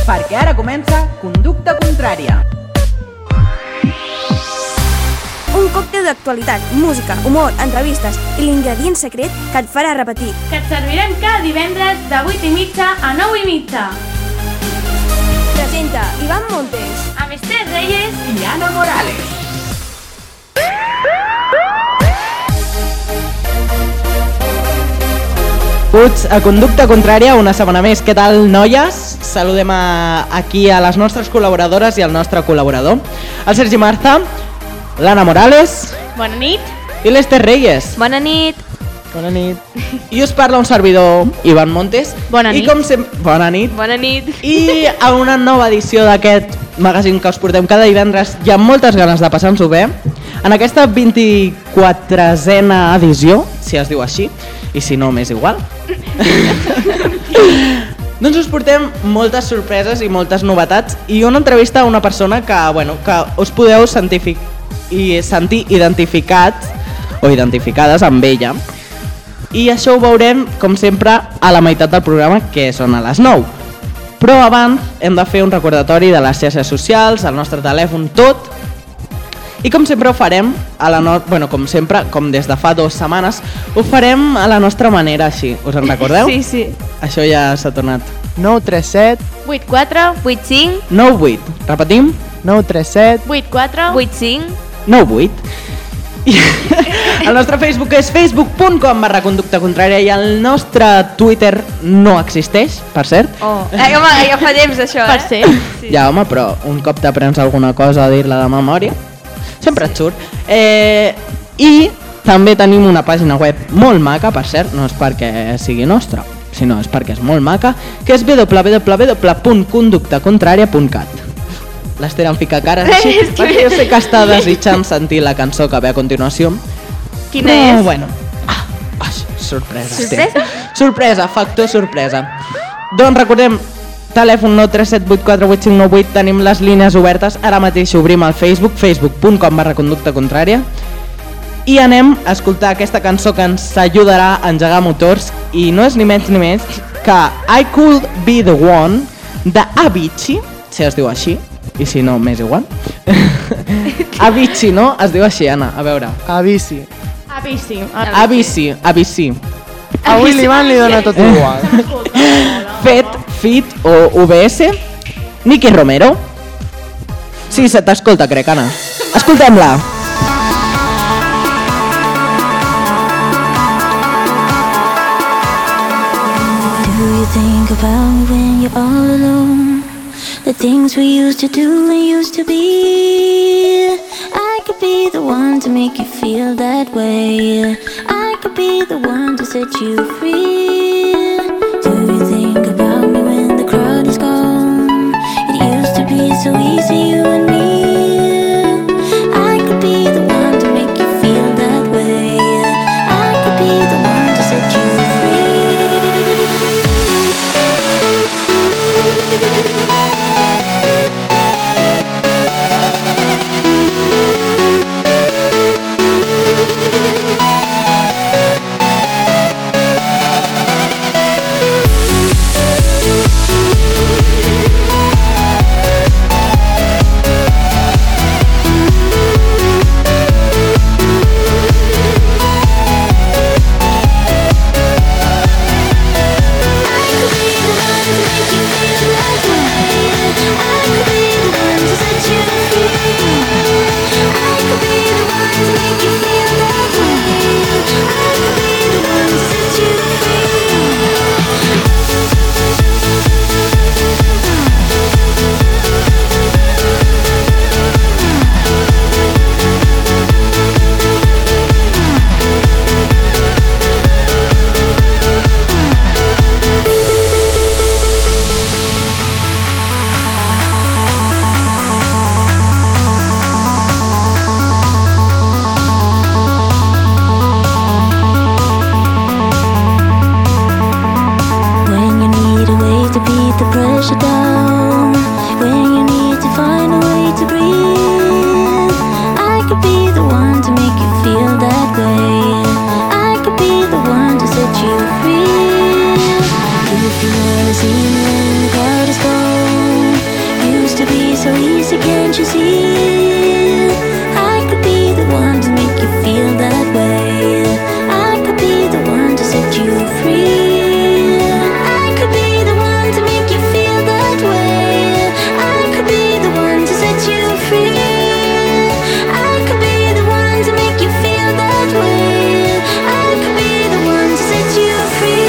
perquè ara comença Conducta Contrària. Un còctel d'actualitat, música, humor, entrevistes i l'ingredient secret que et farà repetir. Que et servirem cada divendres de 8:30 a 9:30. Presenta Iván Montes, Amb Esther Reyes I Ana Morales. Puig a Conducta Contrària, una setmana més. Què tal, noies? Saludem aquí a les nostres col·laboradores i al nostre col·laborador, el Sergi Marza, l'Anna Morales. Bona nit. I l'Esther Reyes. bona nit. Bona nit. I us parla un servidor, Iván Montes. Bona nit. I com sempre... Bona nit. Bona nit. I a una nova edició d'aquest magazín que us portem cada divendres. Hi ha moltes ganes de passar-nos-ho bé. En aquesta 24a edició, si es diu així, i si no, m'és igual. Doncs us portem moltes sorpreses i moltes novetats i una entrevista a una persona que us podeu sentir identificat o identificades amb ella. I això ho veurem, com sempre, a la meitat del programa, que són a les 9. Però abans hem de fer un recordatori de les xarxes socials, el nostre telèfon, tot. I com sempre ho farem, com des de fa 2 setmanes, ho farem a la nostra manera, així. Us en recordeu? Sí. Això ja s'ha tornat. 937 84 85 98. Repetim? 937 84 85 98. I el nostre Facebook és facebook.com/conducta contrària i el nostre Twitter no existeix, per cert. Home, ja fa temps això, per ser. Sí. Ja, home, però un cop t'aprens alguna cosa a dir-la de memòria, sempre et surt. I també tenim una pàgina web molt maca, per cert, no és perquè sigui nostra, sinó és perquè és molt maca, que és www.conductacontraria.cat. L'Esther em fica cares així, perquè jo sé que està desitjant sentir la cançó que ve a continuació. Quina Però, és? bueno, sorpresa, Esther. Sorpresa, factor sorpresa. Doncs recordem, telèfon 937848598, tenim les línies obertes, ara mateix obrim el Facebook, facebook.com/conducta contrària, i anem a escoltar aquesta cançó que ens ajudarà a engegar motors, i no és ni menys que I Could Be The One, de Avicii, si es diu així, i si no, m'és igual. Avicii, no? Es diu així, Anna, a veure. Avicii. Avicii. Avui l'Ivan li dona tot igual. Fet, Fit o UBS. Nicky Romero. Sí, se t'escolta, crec, Anna. Escoltem-la. Do you think about me when you're all alone? The things we used to do and used to be. I could be the one to make you feel that way. I could be the one to set you free. Do you think about me when the crowd is gone? It used to be so easy, you and me. I could be the one to make you feel that way. I could be the one to set you free. see me when the crowd is gone. so easy, can't you see? I could be the one to make you feel that way. I could be the one to set you free. I could be the one to make you feel that way. I could be the one to set you free. I could be the one to make you feel that way. I could be the one to set you free.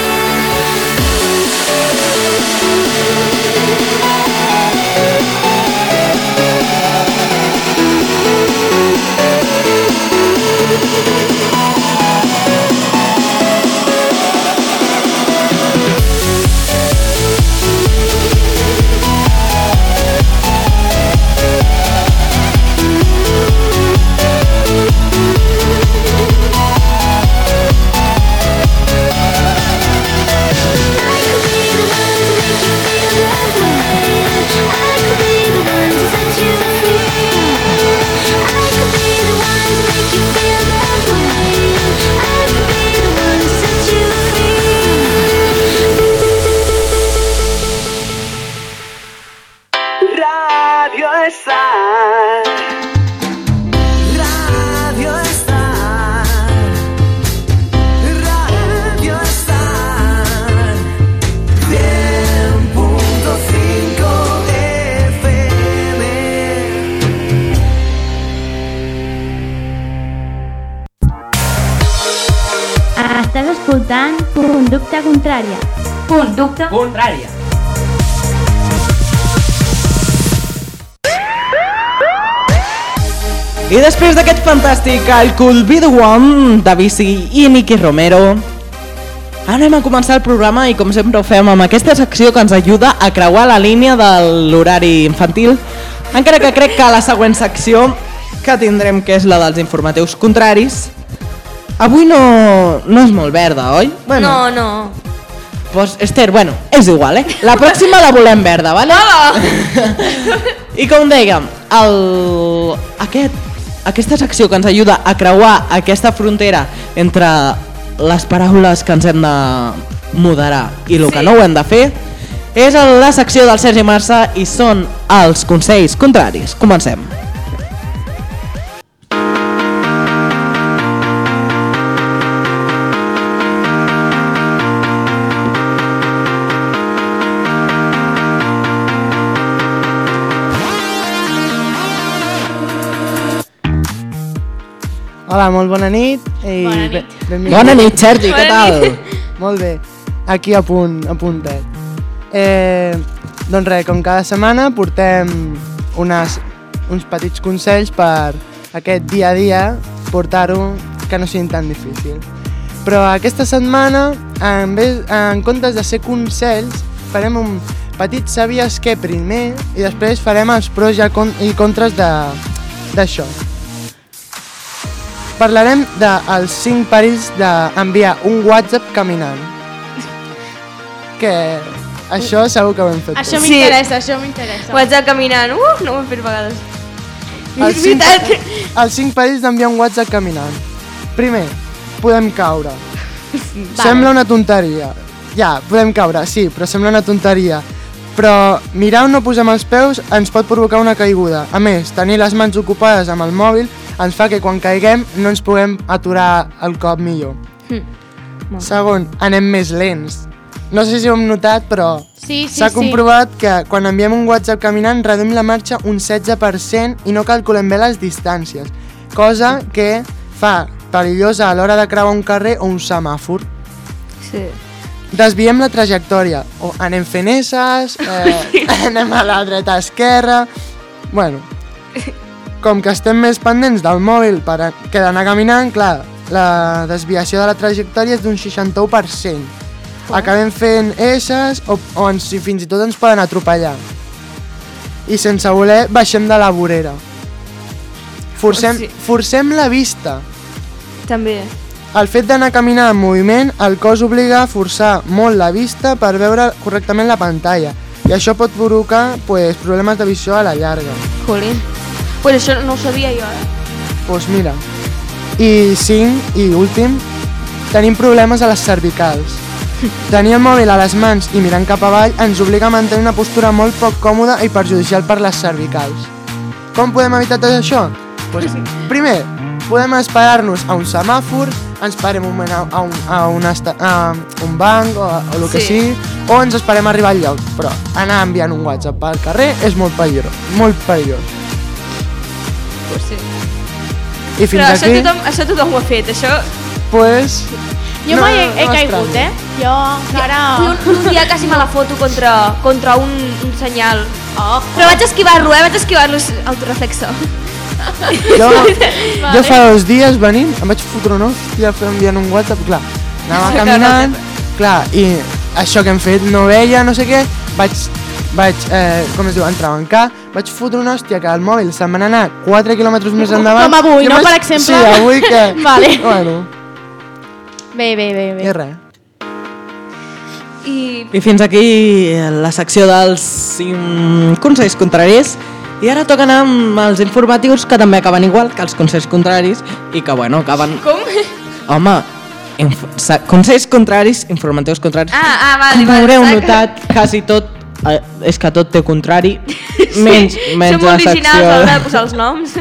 Estàs escoltant Conducta Contrària. Conducta Contrària. I després d'aquest fantàstic I Could Be The One de Bici i Nicky Romero, anem a començar el programa i com sempre ho fem amb aquesta secció que ens ajuda a creuar la línia de l'horari infantil, encara que crec que la següent secció que tindrem, que és la dels informatius contraris, avui no és molt verda, oi? Bueno, No. pues, Esther, bueno, és igual, eh? La pròxima la volem verda, vale? I com dèiem, aquesta secció que ens ajuda a creuar aquesta frontera entre les paraules que ens hem de moderar i el que no ho hem de fer, és la secció del Sergi Marça i són els consells contraris. Comencem. Hola, molt bona nit. Bona nit. Benvingut. Bona nit, Sergi, què tal? Molt bé, aquí a puntet. Doncs res, com cada setmana portem uns petits consells per aquest dia a dia portar-ho que no siguin tan difícils. Però aquesta setmana, en comptes de ser consells, farem un petit sabies què primer i després farem els pros i contres d'això. Parlarem dels 5 perills d'enviar un WhatsApp caminant. Que això segur que ho hem fet. Això tots. m'interessa. WhatsApp caminant. No ho hem fet vegades. Els 5 perills d'enviar un WhatsApp caminant. Primer, podem caure. Sembla una tonteria. Ja, podem caure, sí, però sembla una tonteria. Però mirar on no posem els peus ens pot provocar una caiguda. A més, tenir les mans ocupades amb el mòbil ens fa que quan caiguem no ens puguem aturar el cop millor. Segon, anem més lents. No sé si ho hem notat, però s'ha comprovat que quan enviem un WhatsApp caminant reduïm la marxa un 16% i no calculem bé les distàncies, cosa que fa perillosa a l'hora de creuar un carrer o un semàfor. Sí. Desviem la trajectòria, o anem fent esses, anem a la dreta esquerra... Bueno, com que estem més pendents del mòbil que d'anar caminant, clar, la desviació de la trajectòria és d'un 61%. Acabem fent esses o fins i tot ens poden atropellar. I sense voler baixem de la vorera. Forcem la vista. També. El fet d'anar caminant en moviment, el cos obliga a forçar molt la vista per veure correctament la pantalla. I això pot provocar problemes de visió a la llarga. Jolín. Pues això no ho sabia jo, Doncs mira. I 5, i últim, tenim problemes a les cervicals. Tenir el mòbil a les mans i mirant cap avall ens obliga a mantenir una postura molt poc còmoda i perjudicial per les cervicals. Com podem evitar tot això? Pues, primer, podem esperar-nos a un semàfor, ens parem un moment a un banc o el que sigui, o ens esperem a arribar al lloc. Però anar enviant un WhatsApp pel carrer és molt perillós. Pues sí. I fins Però aquí... això tothom ho ha fet, això... Pues... Jo mai he caigut, Jo encara... Un dia quasi me la foto contra un senyal. Oh. Però vaig esquivar-lo, vaig esquivar-lo autoreflexe. Jo fa 2 dies venint em vaig fotre una hòstia enviant un WhatsApp, clar, anava caminant, clar, i això que hem fet no veia, no sé què, vaig com es diu, entrebancar, vaig fotre una hòstia que el mòbil se'n va anar 4 quilòmetres més endavant. Com avui, no, per exemple? Sí, avui que... Vale. Bueno. Bé. I res. I fins aquí la secció dels consells contraris. I ara toca anar amb els informatius que també acaben igual que els consells contraris i que, bueno, acaben... Com? Home, consells contraris, informatius contraris... Vale. Com haureu notat, quasi tot, és que tot té contrari, menys la secció... Som molt originals a l'hora de posar els noms.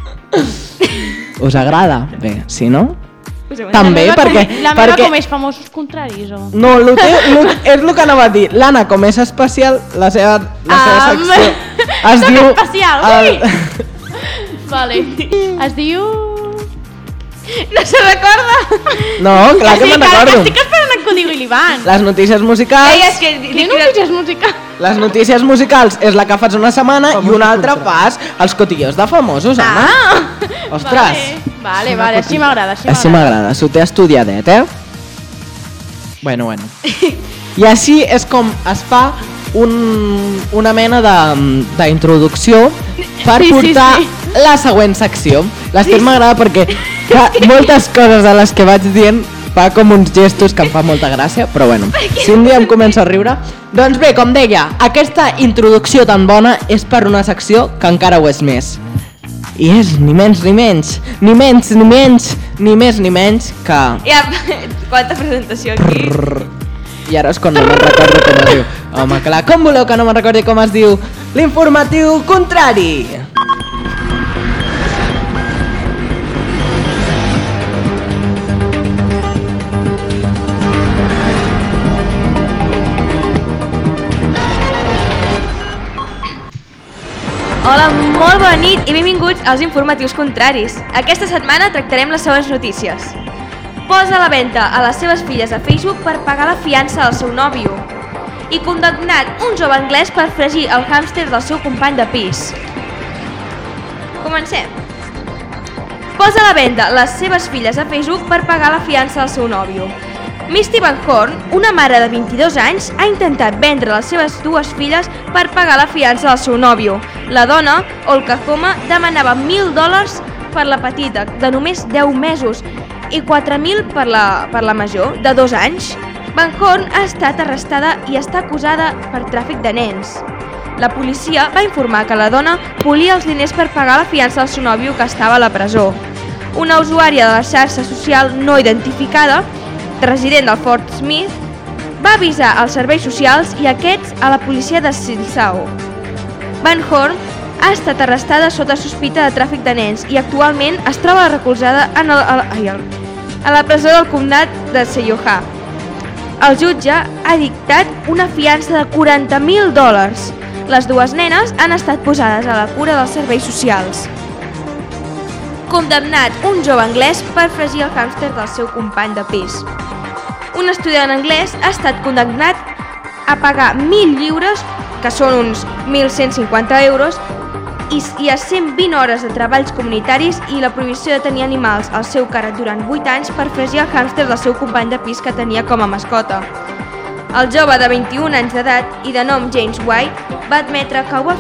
Us agrada? Bé, si no... També, perquè... La meva com és famosos contraris, o...? No, és el que anava a dir. L'Anna, com és especial, la seva secció es diu... especial, Vale. Es diu... No se recorda? No, clar que me'n recordo. Estic esperant que ho digui l'Ivan. Les notícies musicals... És que... Quines notícies musicals? Les notícies musicals és la que fas una setmana i una altra fas els cotillons de famosos, home. Ostres. Vale, així m'agrada, Així m'agrada, s'ho té estudiadet, Bueno. I així és com es fa una mena d'introducció per portar la següent secció. L'estil m'agrada perquè moltes coses a les que vaig dient fa com uns gestos que em fa molta gràcia, però bueno, si un dia em començo a riure... Doncs bé, com deia, aquesta introducció tan bona és per una secció que encara ho és més. I és ni més ni menys que... Ja, quanta presentació aquí. I ara és quan no me'n recordo com es diu. Home, clar, com voleu que no me'n recordi com es diu? L'informatiu contrari! Hola, molt bona nit i benvinguts als informatius contraris. Aquesta setmana tractarem les següents notícies. Posa a la venda a les seves filles a Facebook per pagar la fiança del seu nòvio. I condemnat un jove anglès per fregir el hàmster del seu company de pis. Comencem. Posa a la venda les seves filles a Facebook per pagar la fiança del seu nòvio. Misty Van Horn, una mare de 22 anys, ha intentat vendre les seves 2 filles per pagar la fiança del seu nòvio. La dona, Olga Thoma, demanava $1.000 per la petita, de només 10 mesos, i 4.000 per la major, de 2 anys. Van Horn ha estat arrestada i està acusada per tràfic de nens. La policia va informar que la dona volia els diners per pagar la fiança del seu nòvio que estava a la presó. Una usuària de la xarxa social no identificada, resident del Fort Smith, va avisar als serveis socials i aquests a la policia de Silsao. Van Horn ha estat arrestada sota sospita de tràfic de nens i actualment es troba recolzada a la presó del comtat de Seyoha. El jutge ha dictat una fiança de $40.000. Les 2 nenes han estat posades a la cura dels serveis socials. Condemnat un jove anglès per fregir el hàmster del seu company de pis. Un estudiant anglès ha estat condemnat a pagar 1.000 lliures, que són uns 1.150 euros, i a 120 hores de treballs comunitaris i la prohibició de tenir animals al seu càrrec durant 8 anys per fregir el hàmster del seu company de pis que tenia com a mascota. El jove de 21 anys d'edat i de nom James White va admetre que ho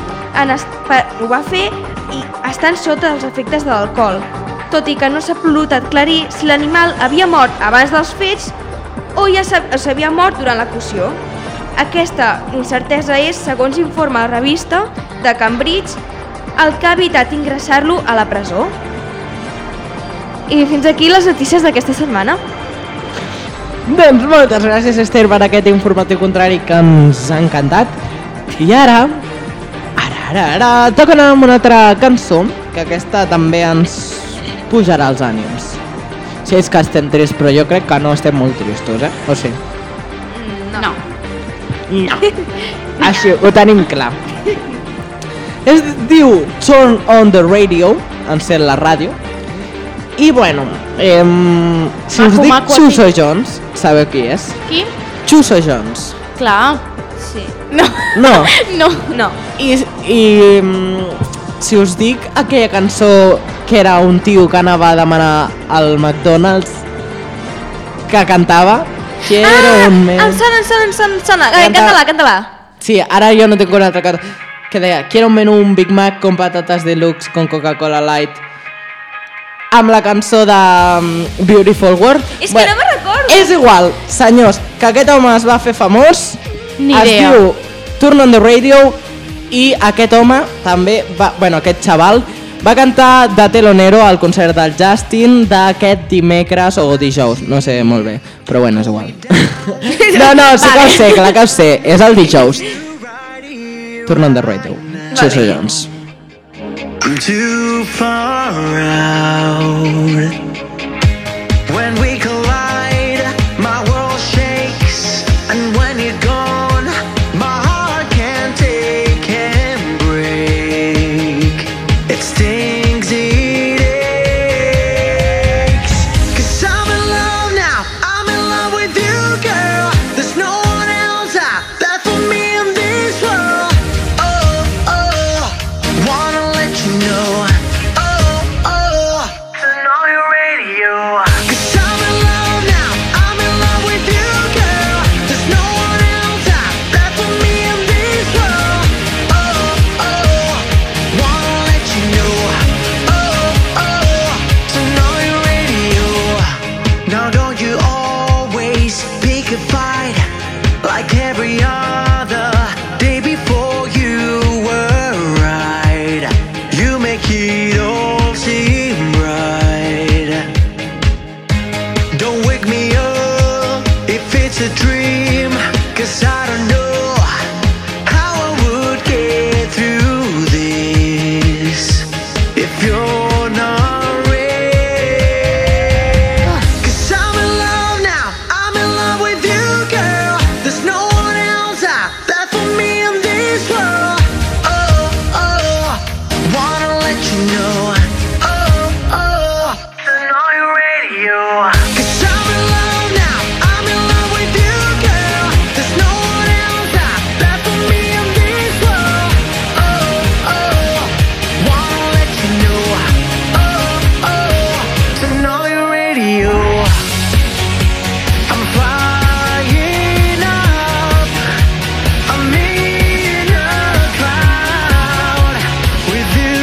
va fer i estan sota els efectes de l'alcohol, tot i que no s'ha pogut aclarir si l'animal havia mort abans dels fets o ja s'havia mort durant la cocció. Aquesta incertesa és, segons informa la revista de Cambridge, el que ha evitat ingressar-lo a la presó. I fins aquí les notícies d'aquesta setmana. Doncs moltes gràcies, Esther, per aquest informatiu contrari que ens ha encantat. I ara toca anar amb una altra cançó, que aquesta també ens pujarà els ànims. Si és que estem tristos, però jo crec que no estem molt tristos, O sí? No. Així, ho tenim clar. Es diu Turn on the Radio, encén la ràdio. I bueno, si us dic Chuso Jones, sabeu qui és? Qui? Chuso Jones. Clar. Sí. No. No. I si us dic aquella cançó que era un tio que anava a demanar al McDonald's, que cantava Quiero un menú. Em sona. Canta-la. Sí, ara jo no tinc una altra cosa. Que deia, quiero un menú, un Big Mac con patatas deluxe con Coca-Cola Light. Amb la cançó de Beautiful World. És que no me'n recordo. És igual, senyors, que aquest home es va fer famós. Ni es idea. diu Turn on the Radio. I aquest home també aquest xaval va cantar de telonero al concert del Justin d'aquest dimecres o dijous, no sé molt bé, però bueno, és igual. No, sí que ho sé, clar que ho sé, és el dijous. Turn on the Radio, Chuso Jones. I'm too far out. When we collide, my world shakes. And when you're gone, my heart can't take and break. It stings, it aches. 'Cause I'm in love now, I'm in love with you, girl. There's no one else out there for me in this world. Wanna let you know. Turn on your radio. 'Cause I'm in love now, I'm in love with you, girl. There's no one else out there for me in this world. Wanna let you know. Turn on your radio. Now don't you always pick a fight like every other day before you were right. You make it all seem right. Don't wake me up if it's a dream, 'cause I don't know how I would get through this if you're not ready. 'Cause I'm in love now, I'm in love with you, girl. There's no one else out there for me in this world. Wanna let you know. Turn on your radio. 'Cause I'm in love now, I'm in love with you, girl. There's no one else out there for me in this world. Wanna let you know. Turn on your radio. I'm flying up, I'm in a cloud with you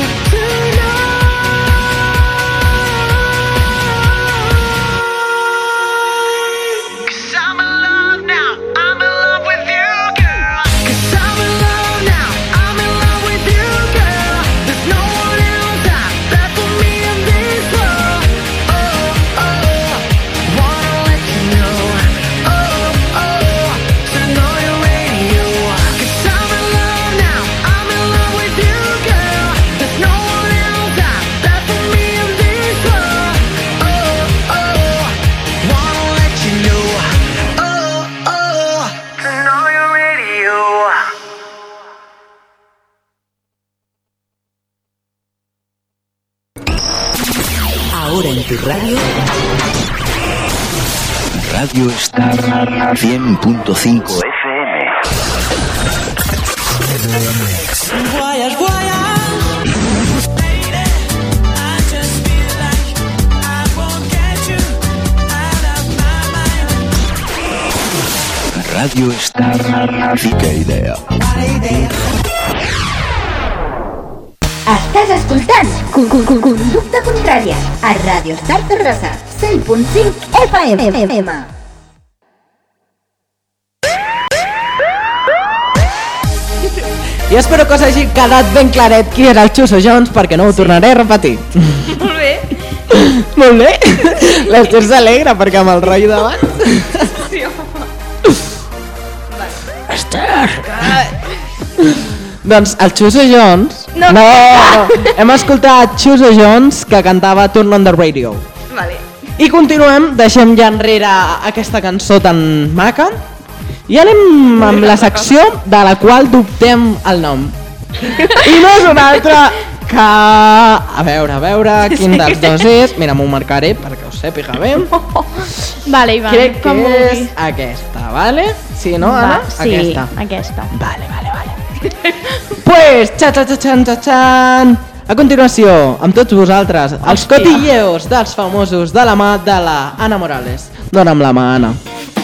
tonight. 'Cause I'm in love now, I'm in love with you, girl. 'Cause I'm in love now, I'm in love with you, girl. There's no one else out there for me in this world. Wanna let you know. Turn on your radio. 'Cause I'm in love now, I'm in love with you, girl. There's no one else out there for me in this world. Wanna let you know. Turn on your radio. Ahora en tu radio, Radio Star 100.5 FM. Radio Star, qué idea. Estàs escoltant Conducta Contrària a Radio Star Terrassa 100.5 FM. I espero que us hagi quedat ben claret qui era el Chuso Jones, perquè no ho tornaré a repetir. Molt bé. Molt bé. L'Ester s'alegra perquè amb el rotllo davant. Sí, home. Esther! Doncs el Chuso Jones... No. Hem escoltat Chuso Jones que cantava Turn on the Radio. Vale. I continuem, deixem ja enrere aquesta cançó tan maca i anem amb la secció de la qual dubtem el nom. I no és una altra que... A veure, quin dels dos és. Mira, m'ho marcaré perquè ho sàpiga bé. Vale, Ivan, crec que com és aquesta, vale? Sí, no, Anna? Sí, aquesta. Vale. Pues, xa-xa-xa-xan. A continuació, amb tots vosaltres, els cotilleos dels famosos de la mà de la Anna Morales. Dóna'm la mà, Anna.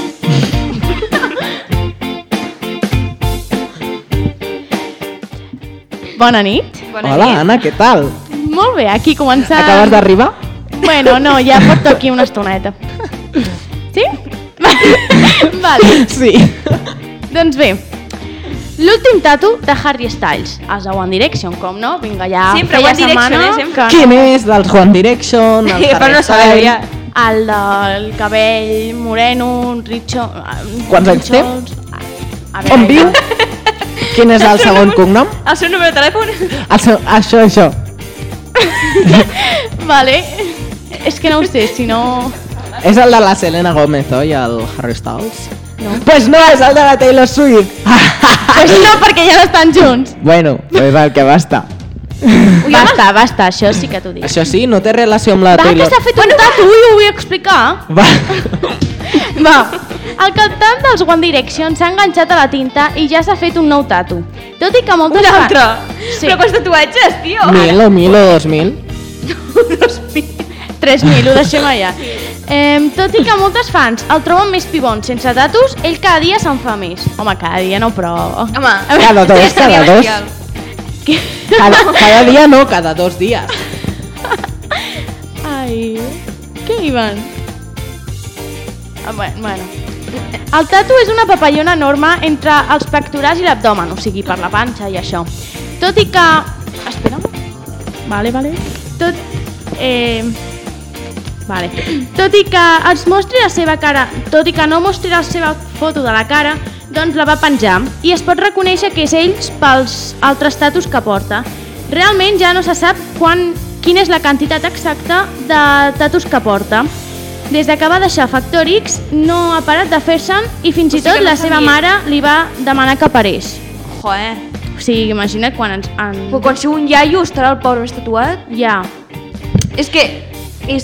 Bona nit. Hola, Anna, què tal? Molt bé, aquí començant... Acabes d'arribar? Bueno, no, ja porto aquí una estoneta. Sí? Vale. Sí. Doncs bé, l'últim tatu de Harry Styles, els de One Direction, com no? Vinga, ja sempre feia One Direction, setmana sempre. que Quin és dels One Direction, el Harry Styles? El del cabell moreno, Richo... Quants anys té? A veure, On viu? Quin és el segon cognom? El seu número de telèfon? Això. Vale, és que no ho sé, si no... És el de la Selena Gomez, oi, el Harry Styles? No. Pues no, és el de la Taylor Swift. Pues no, perquè ja no estan junts. Bueno, pues el que basta. Basta, això sí que t'ho dic. Això sí, no té relació amb la Va, Taylor. que s'ha fet un tatu i ho vull explicar. Va, el cantant dels One Direction s'ha enganxat a la tinta i ja s'ha fet un nou tatu. Tot i que moltes... Un altre? Sí. Però quants tatuatges, tio? 1.000 o 2.000? 3.000, ho deixem allà. Tot i que moltes fans el troben més pibon sense tatus, ell cada dia se'n fa més. Home, cada dia no, però... Home, Cada dos. Cada dia no, cada 2 dies. Ai, què, Ivan? Bueno. El tatu és una papallona enorme entre els pectorals i l'abdomen, o sigui, per la panxa i això. Tot i que... Espera. Vale. Tot i que ens mostri la seva cara, tot i que no mostri la seva foto de la cara, doncs la va penjar i es pot reconèixer que és ell pels altres tatus que porta. Realment ja no se sap quina és la quantitat exacta de tatus que porta. Des que va deixar Factor X no ha parat de fer-se'n i fins i tot la seva mare li va demanar que parés. Joder. O sigui, imagina't quan Però quan sigui un iaio estarà el pobre més tatuat? Ja. És que... És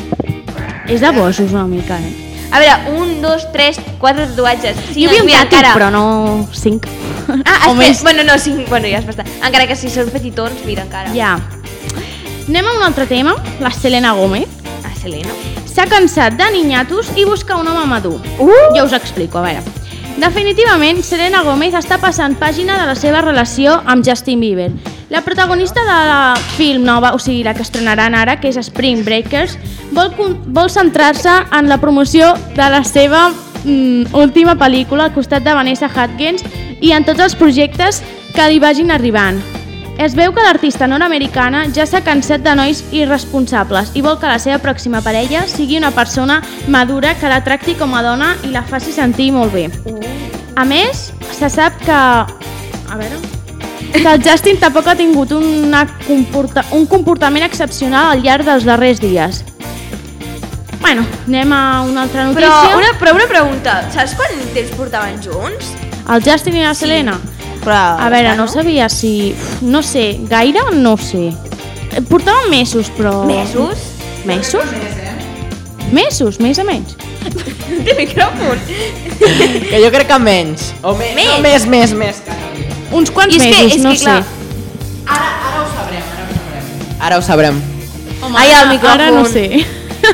de bossos una mica, A veure, 1, 2, 3, 4 tatuatges. Jo havia un tatu, però no 5. O més. Bueno, no, 5, bueno, ja és bastant. Encara que si són petitons, mira, encara. Ja. Anem a un altre tema, la Selena Gomez. Ah, Selena. S'ha cansat de ninyatos i busca un home madur. Ja us explico, a veure. Definitivament, Selena Gomez està passant pàgina de la seva relació amb Justin Bieber. La protagonista de la film nova, o sigui, la que estrenaran ara, que és Spring Breakers, vol centrar-se en la promoció de la seva última pel·lícula al costat de Vanessa Hudgens i en tots els projectes que li vagin arribant. Es veu que l'artista nord-americana ja s'ha cansat de nois irresponsables i vol que la seva pròxima parella sigui una persona madura que la tracti com a dona i la faci sentir molt bé. A més, se sap que... A veure... que el Justin tampoc ha tingut un comportament excepcional al llarg dels darrers dies. Bueno, anem a una altra notícia. Però una pregunta, saps quant temps portaven junts? El Justin i la Selena? Però, a veure, no sabia si... No sé, gaire no sé. Portaven mesos, però... Mesos? Mesos? Mesos, més o menys. Té micròfon. Que jo crec que menys. O més. No, més. Uns quants mesos, no sé. Ara ho sabrem. Home, ai, el micròfon. Ara no sé.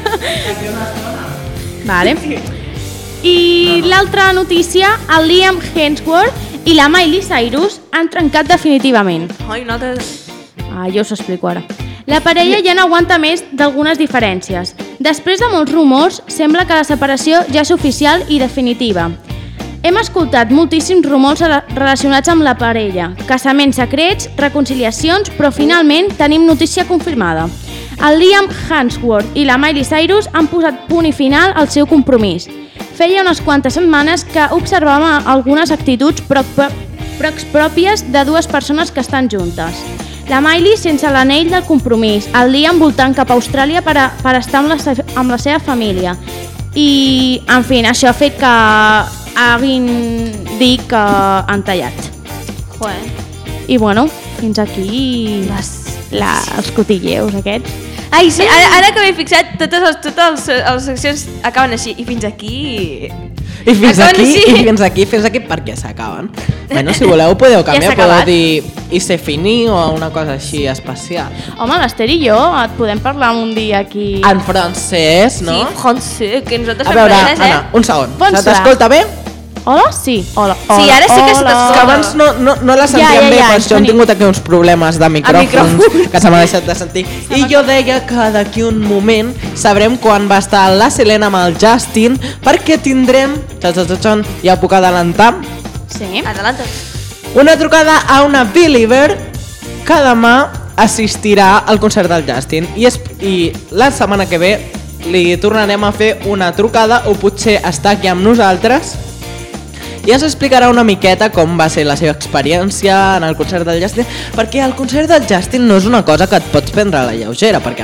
Vale. I l'altra notícia, el Liam Hemsworth i la Miley Cyrus han trencat definitivament. Ai, no jo us explico ara. La parella ja no aguanta més d'algunes diferències. Després de molts rumors, sembla que la separació ja és oficial i definitiva. Hem escoltat moltíssims rumors relacionats amb la parella, casaments secrets, reconciliacions, però finalment tenim notícia confirmada. el Liam Hemsworth i la Miley Cyrus han posat punt i final al seu compromís. Feia unes quantes setmanes que observàvem algunes actituds pròpies de dues persones que estan juntes. La Miley sense l'anell del compromís, el Liam voltant cap a Austràlia per estar amb la seva família. I, en fi, això ha fet que hagin dit que han tallat. I bueno, fins aquí els cotilleus aquests. Ai, sí, ara que m'he fixat, totes les seccions acaben així, i fins aquí... I fins aquí perquè s'acaben. Bueno, si voleu podeu canviar, podeu dir i ser fini o una cosa així especial. Home, l'Ester i jo et podem parlar un dia aquí... En francès, no? Sí, francès, que nosaltres fem francès, Anna, un segon. Se t'escolta bé? Hola? Sí, hola. Sí, ara sí que se t'escolta. Que abans no la sentíem bé, per això hem tingut aquí uns problemes de micròfons que se m'ha deixat de sentir. I jo deia que d'aquí un moment sabrem quan va estar la Selena amb el Justin, perquè tindrem, ja puc adelantar, sí, adelanta, una trucada a una Believer que demà assistirà al concert del Justin i la setmana que ve li tornarem a fer una trucada o potser està aquí amb nosaltres i ens explicarà una miqueta com va ser la seva experiència en el concert del Justin, perquè el concert del Justin no és una cosa que et pots prendre a la lleugera, perquè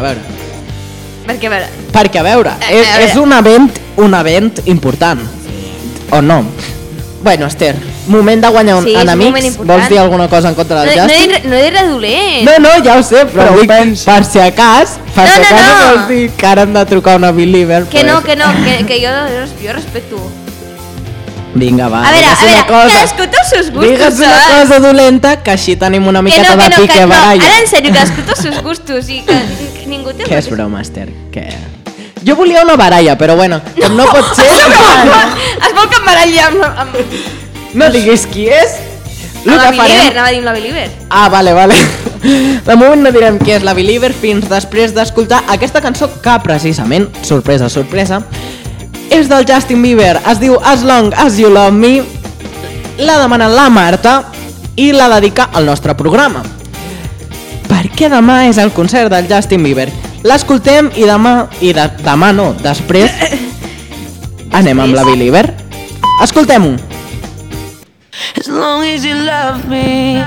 a veure, és un event important, o no? Bueno, Esther, moment de guanyar enemics, vols dir alguna cosa en contra del Justin? No he dit res dolent. No, ja ho sé, però dic, per si acas vols dir que ara hem de trucar una Believer. Que no, que jo respecto. Vinga, va, a veure, cadascú té els seus gustos. Digues una cosa dolenta, que així tenim una miqueta de pique baralla. Ara, en sèrio, cadascú té els seus gustos i que ningú té... Què és broma, Esther? Què? Jo volia una baralla, però bueno, com no pot ser... Es vol que em baralli amb... No diguis qui és. La Believer, anava a dir la Believer. Ah, vale. De moment no direm qui és la Believer fins després d'escoltar aquesta cançó que precisament, sorpresa, és del Justin Bieber, es diu As Long As You Love Me, la demana la Marta i la dedica al nostre programa. Perquè demà és el concert del Justin Bieber. L'escoltem i demà no, després anem amb la Believer. Escoltem-ho. As long as you love me.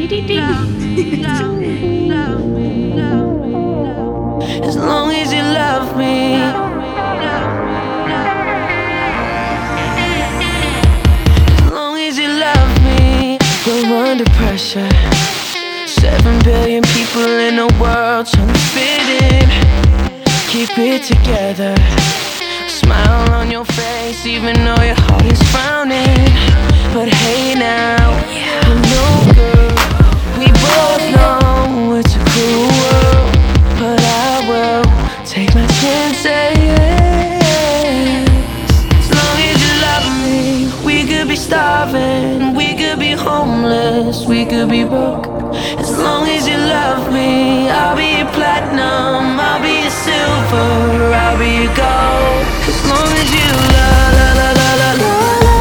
As long as you love me. We're under pressure. 7 billion people in the world trying to fit in. Keep it together. Smile on your face even though your heart is frowning. But hey now, we're no good. We both know it's a cruel world, but I will take my chances. As long as you love me, we could be starving, we could be homeless, we could be broke. As long as you love me, I'll be your platinum, I'll be your silver, I'll be your gold. As long as you love, la la la la la.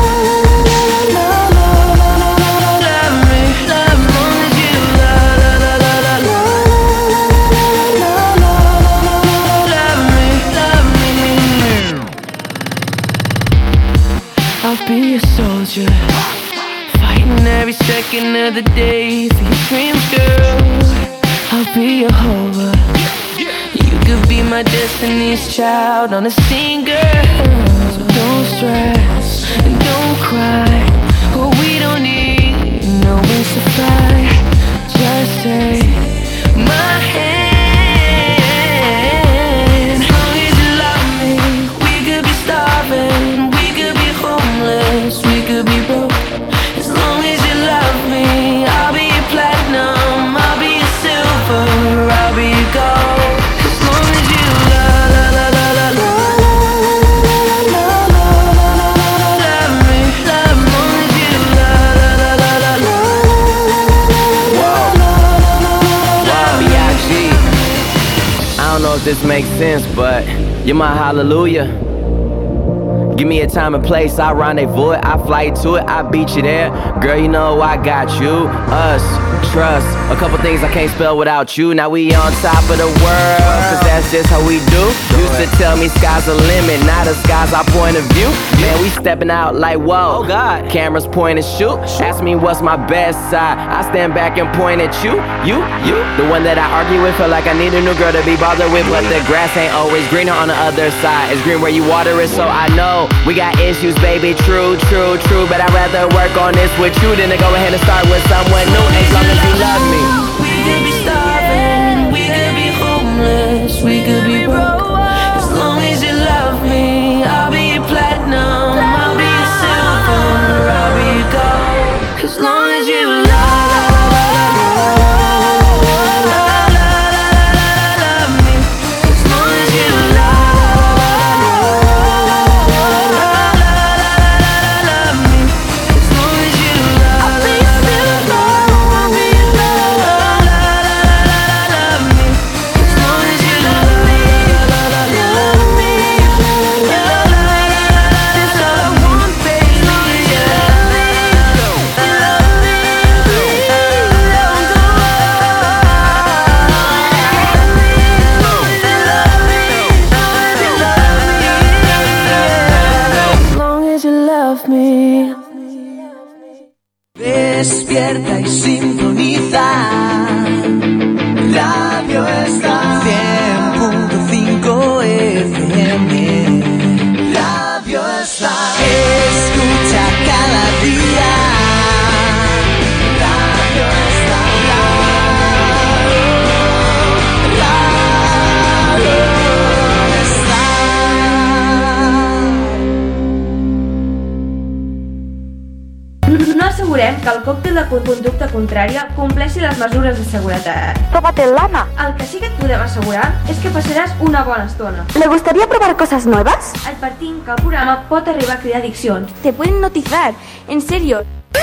I'll be a soldier, fighting every second of the day for your dreams, girl. I'll be your hover. You could be my destiny's child on a scene, girl. So don't stress and don't cry. Oh, we don't need no wings to fly. Just take my hand. As long as you love me, we could be starving, we could be homeless, we could be broke. As long as you love me, I'll be your platinum, I'll be your silver, I'll be your gold. As long as you love, la la la la la. Love me, love me, long as you love, la la la la la. I don't know if this makes sense, but you're my hallelujah. Give me a time and place, I rendezvous it, I fly to it, I beat you there. Girl, you know I got you, us, trust. A couple things I can't spell without you. Now we on top of the world, cause that's just how we do. Used to tell me sky's the limit, now the sky's our point of view. Man, we stepping out like whoa, God. Cameras point and shoot. Ask me what's my best side, I stand back and point at you. The one that I argue with, feel like I need a new girl to be bothered with. But the grass ain't always greener on the other side. It's green where you water it, so I know we got issues, baby, true. But I'd rather work on this with you than to go ahead and start with someone new, as long as you love me. We could be starving, we could be homeless, we could be broke. As long as you love me, I'll be your platinum, I'll be your silver, I'll be your gold. As long as you love me. Despierta y sintoniza. Radio Star 100.5 FM. Radio Star. Escucha cada día. Radio Star. No assegurem que el còctel de conducta contrària compleixi les mesures de seguretat. Tómate lana. El que sí que et podem assegurar és que passaràs una bona estona. ¿Le gustaría probar cosas nuevas? Advertim que el programa pot arribar a crear addiccions. Te pueden hipnotizar, en serio.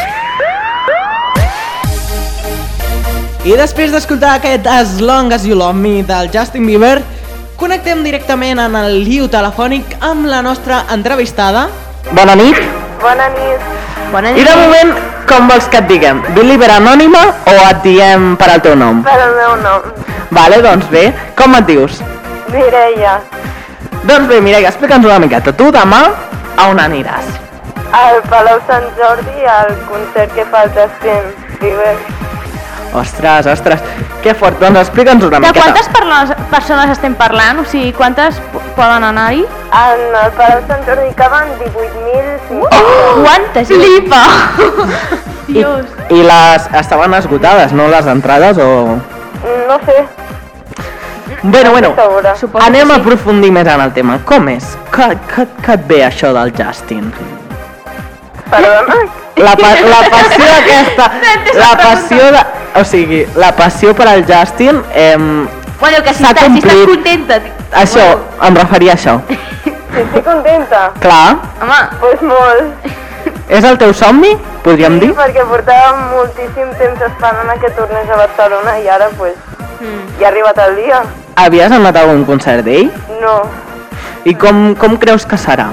I després d'escoltar aquest As Long As You Love Me del Justin Bieber, connectem directament en el liu telefònic amb la nostra entrevistada. Bona nit. Bona nit. I de moment, com vols que et diguem? Believer anònima o et diem per al teu nom? Per al meu nom. Vale, doncs bé. Com et dius? Mireia. Doncs bé, Mireia, explica'ns una miqueta. Tu demà a on aniràs? Al Palau Sant Jordi, al concert que fa el Justin Bieber. Ostres, que fort. Doncs explica'ns una miqueta. De quantes persones estem parlant? O sigui, quantes poden anar-hi? En el Palau Sant Jordi caben 18.000. Oh, quantes? Flipa! Dios. I les estaven esgotades, no les entrades o...? No sé. Bueno, anem a sí. aprofundir més en el tema. Com és? Que et ve això del Justin? Perdona? La passió aquesta... O sigui, la passió per al Justin... Bueno, que si estàs contenta... Això, em referia a això. Si estic contenta? Clar. Home. Pues molt. És el teu somni, podríem dir? Sí, perquè portava moltíssim temps esperant que tornés a Barcelona i ara, pues, ja ha arribat el dia. Havies anat a algun concert d'ell? No. I com creus que serà?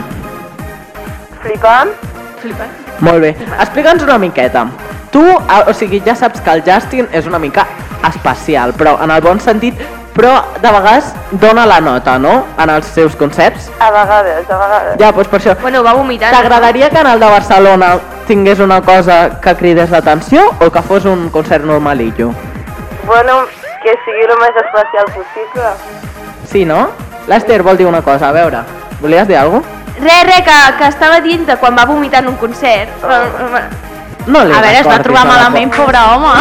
Flipant? Molt bé. Explica'ns una miqueta. Tu, o sigui, ja saps que el Justin és una mica especial, però en el bon sentit, però de vegades dona la nota, no?, en els seus concerts. A vegades. Ja, doncs per això. Bueno, va vomitar. T'agradaria que en el de Barcelona tingués una cosa que cridés l'atenció o que fos un concert normalillo? Bueno, que sigui el més especial possible. Sí, no? L'Ester vol dir una cosa, a veure, volies dir alguna cosa? Res, que estava dient de quan va vomitar en un concert. No li a veure, es va trobar malament, pobre home.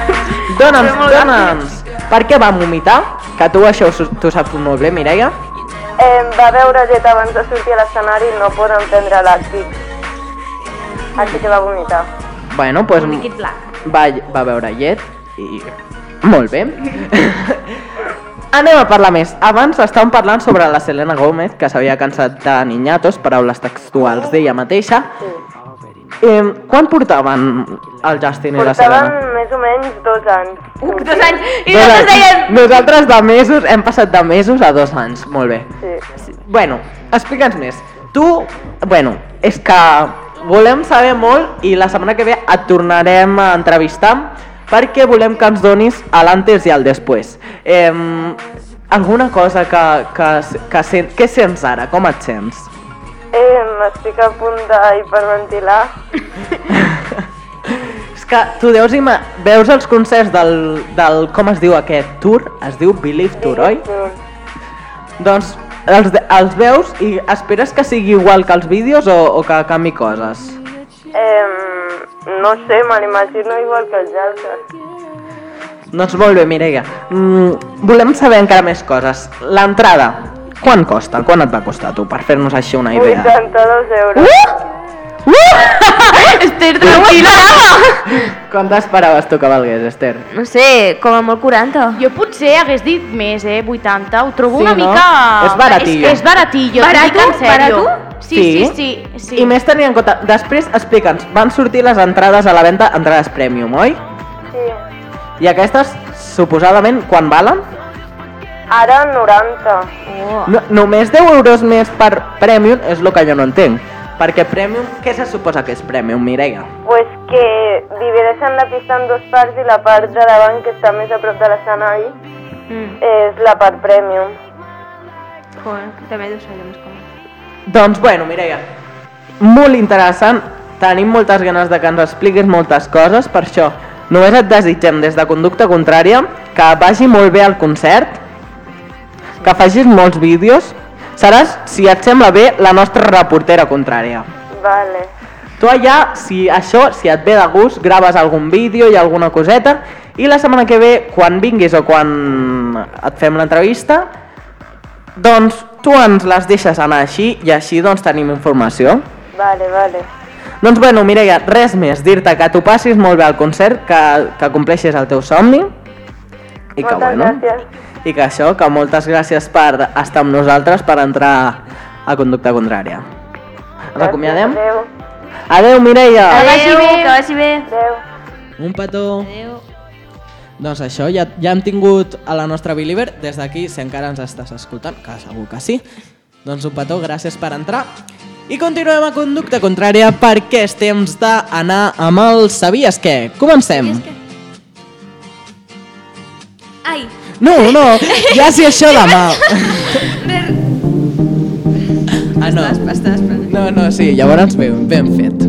Dóna'ns. Per què va vomitar? Que tu això t'ho saps molt bé, Mireia. Va beure llet abans de sortir a l'escenari i no poden prendre làctic. Així que va vomitar. Bueno, doncs va beure llet i... Molt bé. Anem a parlar més. Abans estàvem parlant sobre la Selena Gómez, que s'havia cansat de niñatos, paraules textuals d'ella mateixa. Quan portaven el Justin i la Selena? Portaven més o menys 2 anys. 2 anys! I nosaltres deien... Nosaltres de mesos, hem passat de mesos a 2 anys. Molt bé. Sí. Bueno, explica'ns més. Tu, bueno, és que volem saber molt i la setmana que ve et tornarem a entrevistar perquè volem que ens donis l'antes i el després. Alguna cosa que sents ara? Com et sents? Estic a punt d'hiperventilar. És que tu veus els concerts del com es diu aquest tour? Es diu Believe Tour, oi? Doncs els veus i esperes que sigui igual que els vídeos o que canvi coses? No sé, me l'imagino igual que els altres. Doncs molt bé, Mireia. Volem saber encara més coses. L'entrada, quan costa? Quan et va costar tu, per fer-nos així una idea? 82 euros. Esther, tranquil·la! Quan t'esperaves tu que valgués, Esther? No sé, com a molt 40. Jo potser hagués dit més, 80. Ho trobo Sí, una no? mica... És baratillo. És baratillo, t'ho dic en sèrio. Sí. I més tenint en compte, després explica'ns, van sortir les entrades a la venda, entrades premium, oi? Sí. I aquestes, suposadament, quan valen? Ara 90. Només 10 euros més per premium és el que jo no entenc. Perquè premium, què se suposa que és premium, Mireia? Pues que divideixen la pista en dues parts i la part de davant, que està més a prop de l'escenari, és la part premium. Joder, també deu ser més còmode. Doncs bueno, Mireia, molt interessant, tenim moltes ganes de que ens expliquis moltes coses, per això només et desitgem des de Conducta Contrària que vagi molt bé al concert, que facis molts vídeos. Seràs, si et sembla bé, la nostra reportera contrària. Vale. Tu allà, si et ve de gust, graves algun vídeo i alguna coseta, i la setmana que ve, quan vinguis o quan et fem l'entrevista, doncs tu ens les deixes anar així i així doncs tenim informació. Vale. Doncs bueno, Mireia, res més, dir-te que t'ho passis molt bé al concert, que compleixis el teu somni i que gràcies. I que això, que moltes gràcies per estar amb nosaltres, per entrar a Conducta Contrària. Ens acomiadem? Adeu, Mireia! Que vagi bé! Adeu! Un petó! Adeu! Doncs això, ja hem tingut a la nostra Believer, des d'aquí, si encara ens estàs escoltant, que segur que sí, doncs un petó, gràcies per entrar. I continuem a Conducta Contrària perquè és temps d'anar amb el Sabies què? Comencem! Ai! No, ja si això demà. No. Estàs esperant. No, sí, llavors ben fet.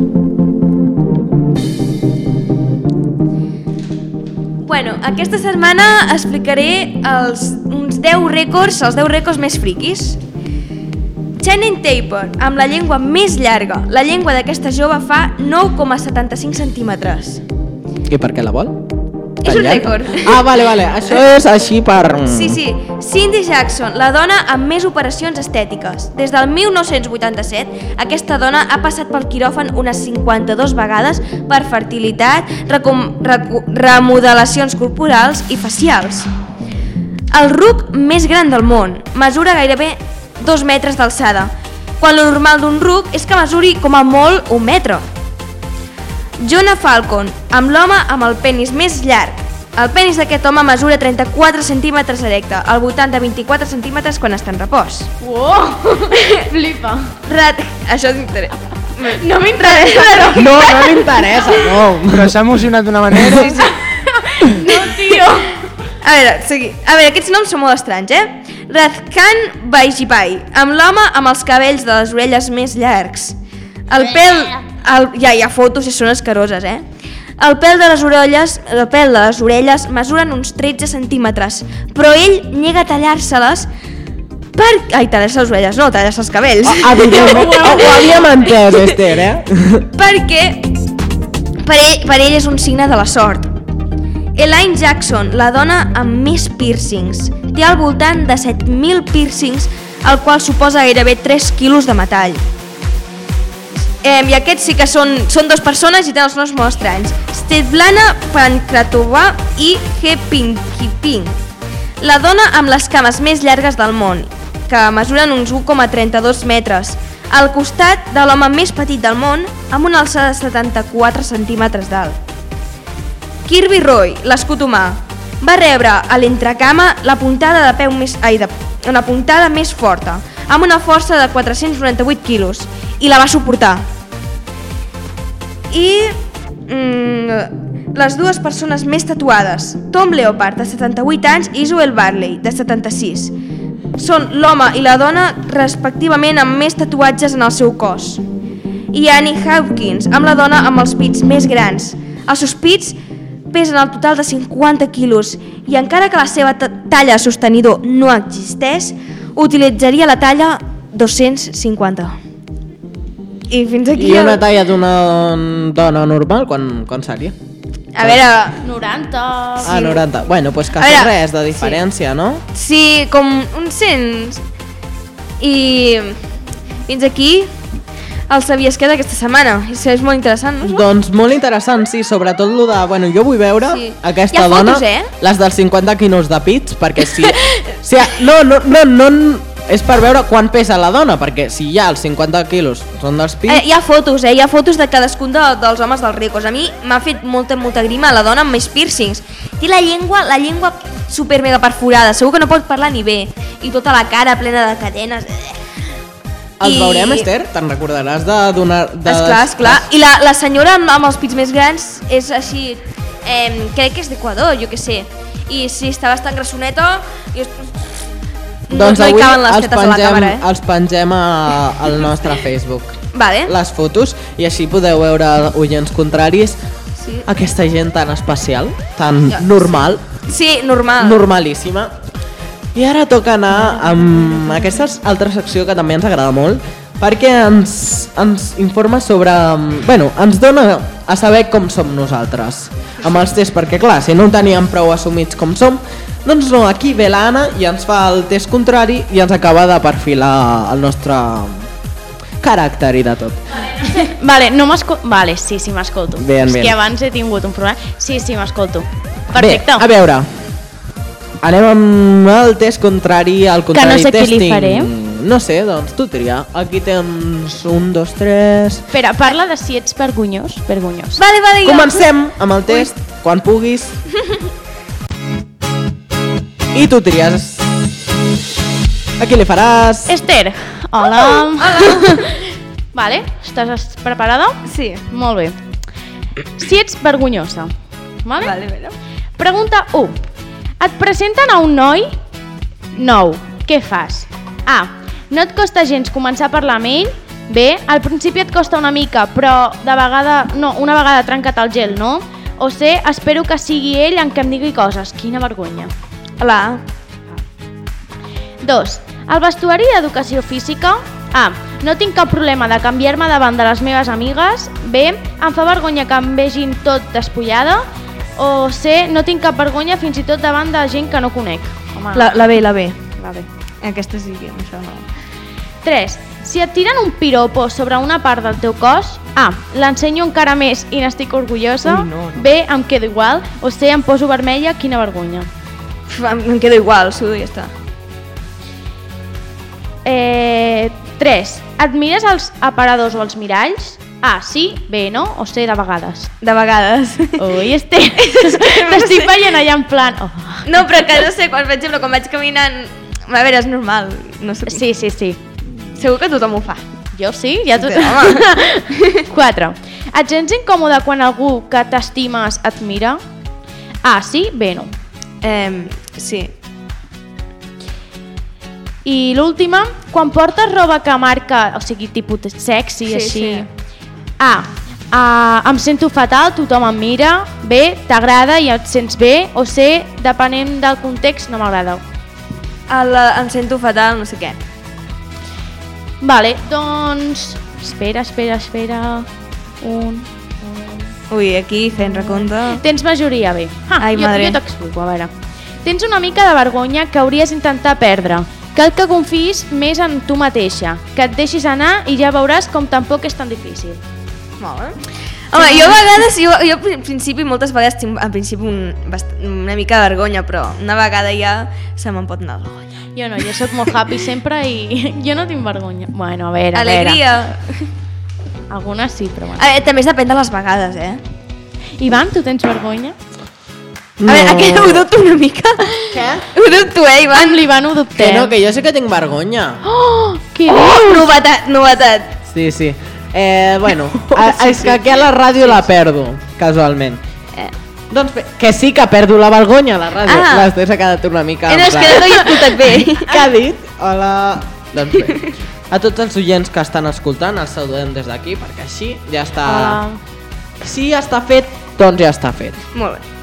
Bueno, aquesta setmana explicaré uns 10 rècords, els 10 rècords més friquis. Channing Tatum, amb la llengua més llarga. La llengua d'aquesta jove fa 9,75 centímetres. I per què la vol? És un rècord. Vale, això és així per... Sí. Cindy Jackson, la dona amb més operacions estètiques. Des del 1987, aquesta dona ha passat pel quiròfan unes 52 vegades per fertilitat, remodelacions corporals i facials. El ruc més gran del món mesura gairebé 2 metres d'alçada, quan lo normal d'un ruc és que mesuri com a molt 1 metre. Jonah Falcon, amb l'home amb el penis més llarg. El penis d'aquest home mesura 34 centímetres erecte, al voltant de 24 centímetres quan està en repòs. Uau! Flipa. Això t'interessa. No m'interessa. No m'interessa, no. Però s'ha emocionat d'una manera... No, tio. A veure, aquests noms són molt estranys, Radhkan Vajipayee, amb l'home amb els cabells de les orelles més llargs. El pèl... Ja hi ha fotos i són escaroses, El pèl de les orelles mesuren uns 13 centímetres, però ell nega tallar-se-les tallar-se les orelles, no, tallar-se els cabells. Ho havíem entès, Esther, Perquè per ell és un signe de la sort. Elaine Jackson, la dona amb més piercings, té al voltant de 7.000 piercings, el qual suposa gairebé 3 quilos de metall. I aquests sí que són 2 persones i tenen els noms molt estranys. Svetlana Pankratova i He Ping. La dona amb les cames més llargues del món, que mesuren uns 1,32 metres, al costat de l'home més petit del món, amb una alçada de 74 centímetres d'alt. Kirby Roy, l'escut humà, va rebre a l'entrecama la puntada més forta, amb una força de 498 quilos i la va suportar. I les dues persones més tatuades, Tom Leopard, de 78 anys, i Joel Barley, de 76. Són l'home i la dona, respectivament, amb més tatuatges en el seu cos. I Annie Hawkins, amb la dona amb els pits més grans. Els seus pits pesen al total de 50 quilos i encara que la seva talla sostenidor no existeix, utilitzaria la talla 250. I fins aquí... I una talla d'una dona normal, quan seria? A veure... 90... Ah, 90. Bueno, pues quasi res de diferència, no? Sí, com uns 100. I fins aquí el sabies què d'aquesta setmana. És molt interessant, no? Doncs molt interessant, sí. Sobretot lo de... Bueno, jo vull veure aquesta dona, les dels 50 quilos de pits, perquè si... No, és per veure quan pesa la dona, perquè si ja els 50 quilos són dels pits... Hi ha fotos, hi ha fotos de cadascun dels homes dels ricos. A mi m'ha fet molta grima la dona amb més piercings. Té la llengua super mega perforada, segur que no pot parlar ni bé. I tota la cara plena de cadenes. Els veurem, Esther? Te'n recordaràs de donar... Esclar. I la senyora amb els pits més grans és així... crec que és d'Equador, jo què sé. I sí, està bastant grassoneta i... Doncs avui els pengem al nostre Facebook. Vale. Les fotos, i així podeu veure, oients contraris, aquesta gent tan especial, tan normal. Sí, normal. Normalíssima. I ara toca anar amb aquesta altra secció que també ens agrada molt, perquè ens informa sobre... Bueno, ens dona a saber com som nosaltres amb els tests, perquè clar, si no ho teníem prou assumits com som, doncs no, aquí ve l'Anna i ens fa el test contrari i ens acaba de perfilar el nostre caràcter i de tot. Vale, no m'escolto. Vale, sí, m'escolto. És que abans he tingut un problema. Sí, m'escolto. Perfecte. Bé, a veure, anem amb el test contrari, al contrari testing. Que no sé qui li faré. No sé, doncs tu tria. Aquí tens 1, 2, 3... Espera, parla de si ets vergonyós. Vale, comencem amb el test, quan puguis. I tu tries. A qui li faràs? Esther. Hola. Vale, estàs preparada? Sí. Molt bé. Si ets vergonyosa. Vale. Pregunta 1. Et presenten a un noi nou. Què fas? A. No et costa gens començar a parlar amb ell. B. Al principi et costa una mica, però una vegada trencat el gel, no? O C. Espero que sigui ell en què em digui coses. Quina vergonya. La A. 2. Al vestuari d'educació física. A. No tinc cap problema de canviar-me davant de les meves amigues. B. Em fa vergonya que em vegin tot despullada. O C. No tinc cap vergonya fins i tot davant de gent que no conec. Home. La B. La B. Aquesta sí que això no. 3. Si et tiren un piropo sobre una part del teu cos, A. L'ensenyo encara més i n'estic orgullosa. No. B. Em quedo igual. O C. Em poso vermella. Quina vergonya. Em quedo igual, sudo i ja està. 3. Et mires als aparadors o als miralls? A. Sí. B. No. O C. De vegades. De vegades. Ui, t'estic veient allà en plan... Oh. No, però que no sé, per exemple, quan vaig caminant... A veure, és normal. No sé. Sí. Segur que tothom ho fa. Jo sí, ja tot... 4. Et sents incòmode quan algú que t'estimes et mira? A. Sí. B. No. Sí. I l'última, quan portes roba que marca, o sigui, tipus sexy, així... A. Em sento fatal, tothom em mira. B. T'agrada i et sents bé. O C. Depenent del context, no m'agrada. Em sento fatal, no sé què. Vale, doncs... Espera. Ui, aquí fent recompte. Tens majoria B. Ai, madre. Jo t'explico, a veure. Tens una mica de vergonya que hauries d'intentar perdre. Cal que confiïs més en tu mateixa, que et deixis anar i ja veuràs com tampoc és tan difícil. Molt bé. Home, jo a vegades, jo al principi, moltes vegades tinc al principi una mica de vergonya, però una vegada ja se me'n pot anar la vergonya. Jo no, jo soc molt happy sempre i jo no tinc vergonya. Bueno, a veure, Alegria. Algunes sí, però bueno. També depèn de les vegades, Ivan, tu tens vergonya? A veure, aquest ho dubto una mica. Què? Ho dubto, Ivan? Amb l'Ivan ho dubtem. Que no, que jo sé que tinc vergonya. Oh, què Oh, dius? novetat. Sí. Bueno, és que aquí a la ràdio la perdo, casualment. Doncs bé, que sí que perdo la vergonya a la ràdio. L'Ester s'ha quedat una mica... No, és que no he escoltat bé. Què ha dit? Hola... Doncs bé, a tots els oients que estan escoltant els saludem des d'aquí, perquè així ja està... Hola. Si ja està fet, doncs ja està fet. Molt bé.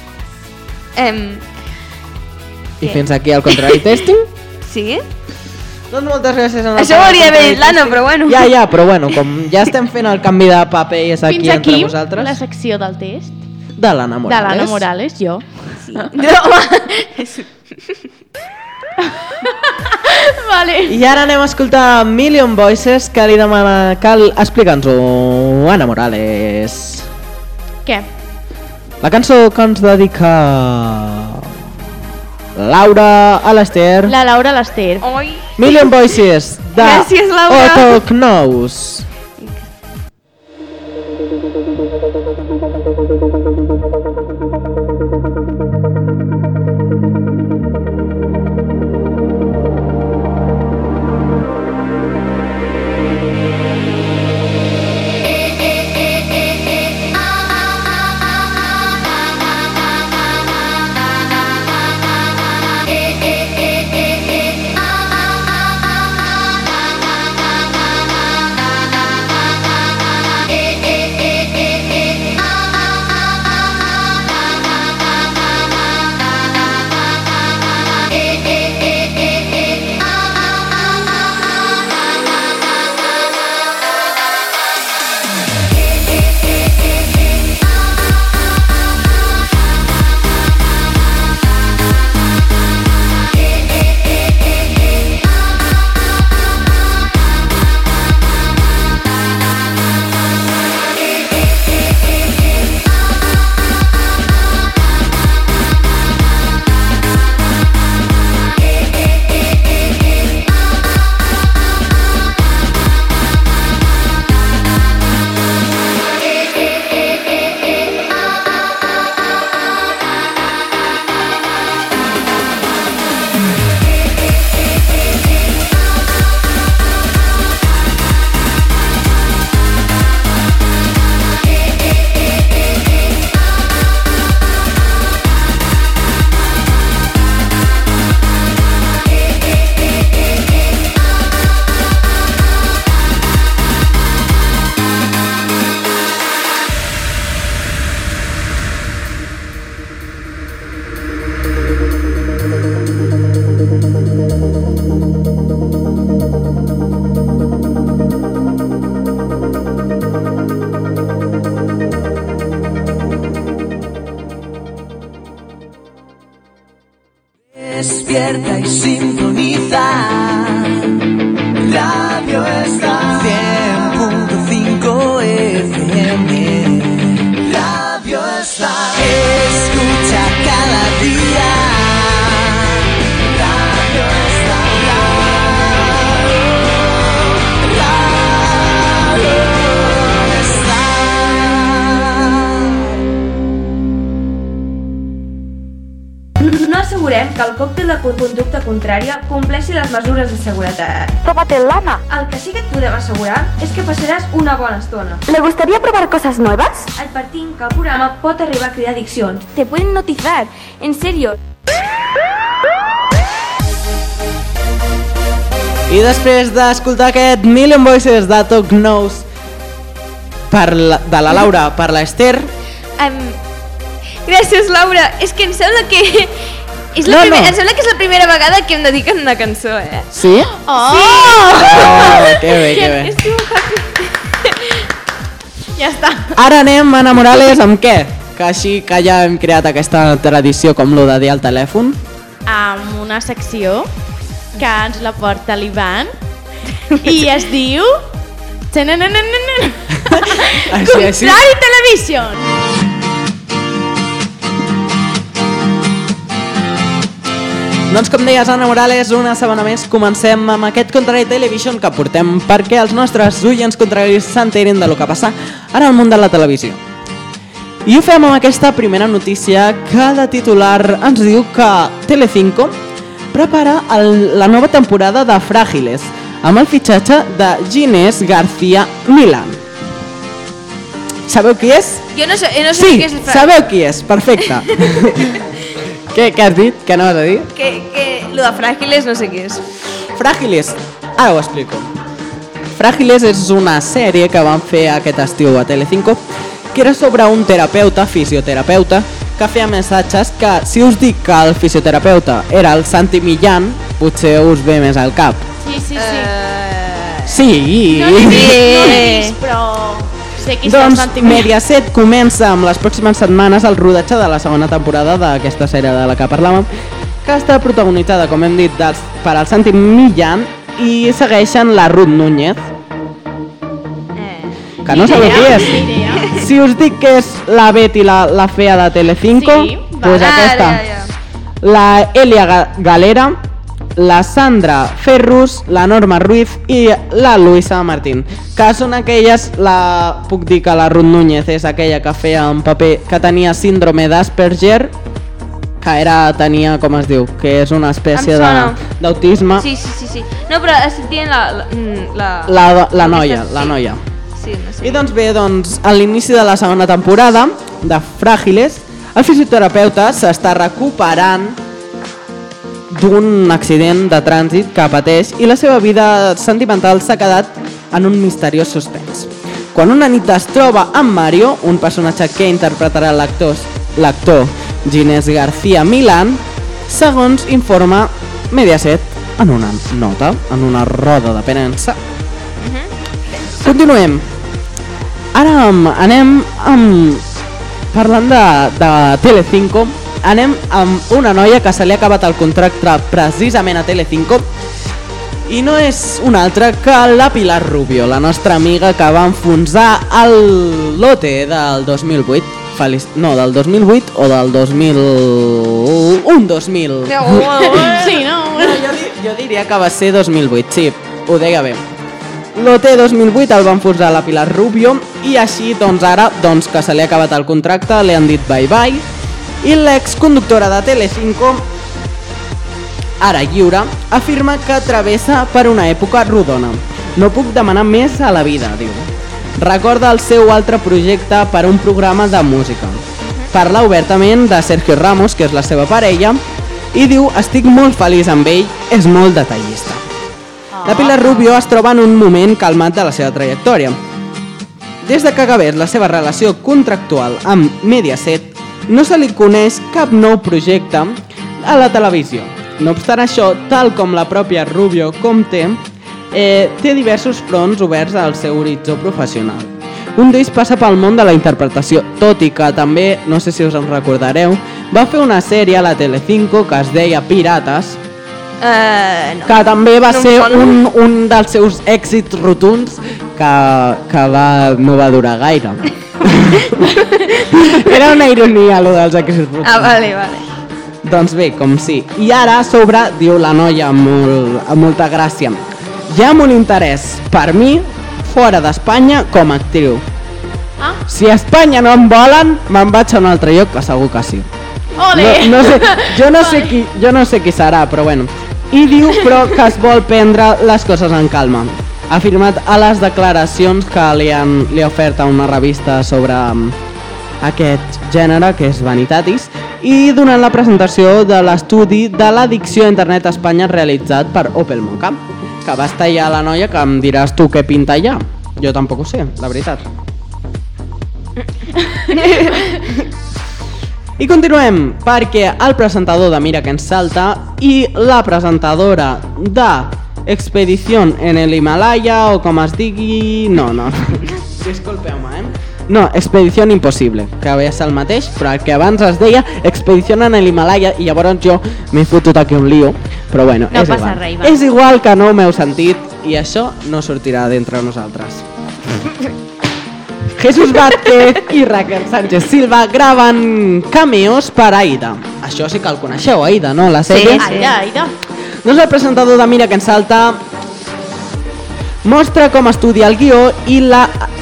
I fins aquí el contrari testing. Sí? Doncs moltes gràcies. Això ho hauria d'haver dit l'Anna, però bueno. Ja, però bueno, com ja estem fent el canvi de papers aquí Fins aquí entre vosaltres... la secció del test. De l'Anna Morales. De l'Anna Morales, jo. Sí. No, vale. I ara anem a escoltar Million Voices, que li demana... Cal explica'ns-ho, Anna Morales. Què? La cançó que ens dedica... Laura a l'Ester. La Laura a l'Ester. Oi. Million Voices, de Gràcies, Laura. Otto Knows. Despierta y sintoniza. Radio Star 100.5 FM. Radio Star. Escucha cada día. Radio Star. No assegurem que el còctel de conducta contrària compleixi les mesures de seguretat. Tómate lana. El que sí que et podem assegurar és que passaràs una bona estona. ¿Le gustaría probar cosas nuevas? Advertim que el programa pot arribar a crear addiccions. Te pueden hipnotizar, en serio. I després d'escoltar aquest Million Voices de Talk Knows de la Laura per l'Ester... Gràcies, Laura. És que em sembla que... Em sembla que és la primera vegada que em dediquen una cançó, eh? Sí? Oh! Sí! Oh, que bé, que bé. Estic molt happy. Ja està. Ara anem, Anna Morales, amb què? Que així que ja hem creat aquesta tradició com lo de dir al telèfon. Amb una secció que ens la porta l'Ivan i es diu... Així. Contrari Television! Doncs com deies, Anna Morales, una setmana més comencem amb aquest Contrari Television que portem perquè els nostres oients contraris s'enterin de lo que passa ara al món de la televisió. I ho fem amb aquesta primera notícia que de titular ens diu que Telecinco prepara la nova temporada de Frágiles amb el fitxatge de Ginés García Milán. Sabeu qui és? Jo no sé Sí, què és el sabeu qui és, perfecte. Què has dit? Què no vas a dir? Que lo de Frágiles no sé què és. Frágiles, ara ho explico. Frágiles és una sèrie que van fer aquest estiu a Telecinco que era sobre un terapeuta, fisioterapeuta, que feia missatges que, si us dic que el fisioterapeuta era el Santi Millán, potser us ve més al cap. Sí. Sí! No l'he vist, però sé qui és el Doncs Santi Millán. Mediaset comença amb les pròximes setmanes el rodatge de la segona temporada d'aquesta sèrie de la que parlàvem, que està protagonitzada, com hem dit, per al Santi Millán i segueixen la Ruth Núñez. Que no sabeu qui és. Si us dic que és la Betty, la fea de Telecinco, doncs aquesta. La Elia Galera, la Sandra Ferrus, la Norma Ruiz i la Luisa Martín, que són aquelles, puc dir que la Ruth Núñez és aquella que feia un paper que tenia síndrome d'Asperger, que tenia, com es diu, que és una espècie d'autisme. Sí. No, però estic dient La noia. Sí, no sé. I doncs bé, a l'inici de la segona temporada de Frágiles, el fisioterapeuta s'està recuperant d'un accident de trànsit que pateix i la seva vida sentimental s'ha quedat en un misteriós suspens. Quan una nit es troba amb Mario, un personatge que interpretarà l'actor Ginés García Milán, segons informa Mediaset en una nota, en una roda de premsa. Continuem. Ara anem parlant de Telecinco, anem amb una noia que se li ha acabat el contracte precisament a Telecinco i no és una altra que la Pilar Rubio, la nostra amiga que va enfonsar el lote del 2008. Del 2008 o del 2000... Sí, no? Jo diria que va ser 2008, sí, ho deia bé. L'OT 2008 el van enfonsar la Pilar Rubio i així ara que se li ha acabat el contracte li han dit bye bye i l'exconductora de Telecinco, ara lliure, afirma que travessa per una època rodona. No puc demanar més a la vida, diu. Recorda el seu altre projecte per un programa de música. Parla obertament de Sergio Ramos, que és la seva parella, i diu: estic molt feliç amb ell, és molt detallista. La Pilar Rubio es troba en un moment calmat de la seva trajectòria. Des que acabés la seva relació contractual amb Mediaset, no se li coneix cap nou projecte a la televisió. No obstant això, tal com la pròpia Rubio té diversos fronts oberts al seu horitzó professional. Un d'ells passa pel món de la interpretació, tot i que també, no sé si us en recordareu, va fer una sèrie a la Telecinco que es deia Pirates, que també va ser un dels seus èxits rotunds que no va durar gaire. Era una ironia, allò dels èxits rotunds. Vale. Doncs bé, com sí. I ara a sobre, diu la noia amb molta gràcia: hi ha molt interès per mi fora d'Espanya com a actriu. Si a Espanya no em volen, me'n vaig a un altre lloc, que segur que sí. Jo no sé qui serà, però bueno. I diu però que es vol prendre les coses en calma. Ha afirmat a les declaracions que li ha ofert a una revista sobre aquest gènere, que és Vanitatis, i durant la presentació de l'estudi de l'addicció a internet a Espanya realitzat per Opel Mocha, que va estar allà la noia, que em diràs tu què pinta allà. Jo tampoc ho sé, la veritat. I continuem, perquè el presentador de Mira que ens salta i la presentadora de Expedición en el Himalaya, o com es digui... No. Disculpeu-me, No, Expedición Impossible, que ve a ser el mateix, però que abans es deia Expedición en el Himalaya, i llavors jo m'he fotut aquí un lío, però bueno, no és igual. Res, és igual que no m'heu sentit i això no sortirà d'entre nosaltres. Jesús Vázquez i Raquel Sánchez Silva graven cameos per Aida. Això sí que el coneixeu, Aida, no? La sèrie? Sí. Aida. Doncs el presentador de Mira que ens salta mostra com estudia el guió i la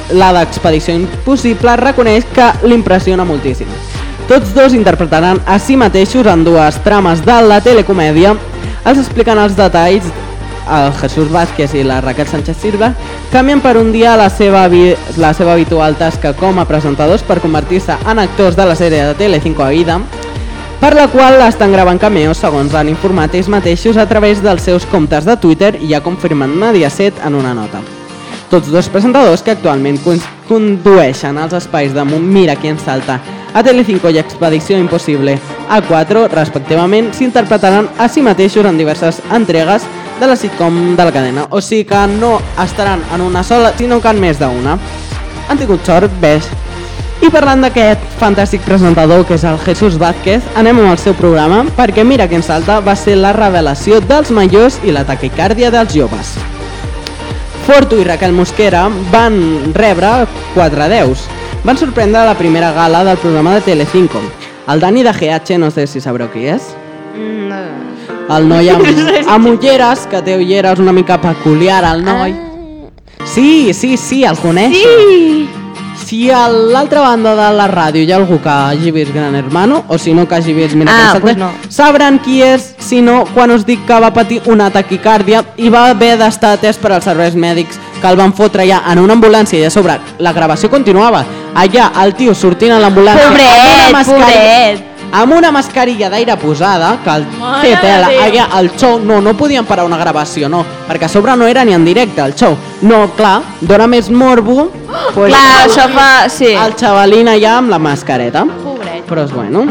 la d'Expedició Impossible, reconeix que l'impressiona moltíssim. Tots dos interpretaran a si mateixos en dues trames de la telecomèdia. Els expliquen els detalls el Jesús Vázquez i la Raquel Sánchez Silva, canvien per un dia la seva habitual tasca com a presentadors per convertir-se en actors de la sèrie de Telecinco Aida, per la qual estan gravant cameos, segons han informat ells mateixos a través dels seus comptes de Twitter i ha confirmat Mediaset en una nota. Tots dos presentadors que actualment condueixen els espais de Mira qui ens salta a Telecinco i Expedició Impossible A4, respectivament, s'interpretaran a si mateixos en diverses entregues de la sitcom de la cadena. O sigui que no estaran en una sola, sinó que en més d'una. Han tingut sort, ves. I parlant d'aquest fantàstic presentador que és el Jesús Vázquez, anem amb el seu programa, perquè Mira qui ens salta va ser la revelació dels majors i la taquicàrdia dels joves. Fortu i Raquel Mosquera van rebre 4 10. Van sorprendre la primera gala del programa de Telecinco. El Dani de GH, no sé si sabreu qui és. No. El noi amb ulleres, que té ulleres una mica peculiar, el noi. Sí, el coneixo. Sí! Si a l'altra banda de la ràdio hi ha algú que hagi vist Gran Hermano, o si no que hagi vist pues no. Sabran qui és, si no, quan us dic que va patir una taquicàrdia i va haver d'estar atès per als serveis mèdics, que el van fotre ja en una ambulància i a sobre la gravació continuava. Allà el tio sortint a l'ambulància Pobret! amb una mascarilla d'aire posada, que el té tela, allà el show, no podien parar una gravació, no, perquè a sobre no era ni en directe el show. No, clar, dona més morbo, pues, clar, això fa... Sí. El xavalín allà amb la mascareta. Pobret. Però és bueno.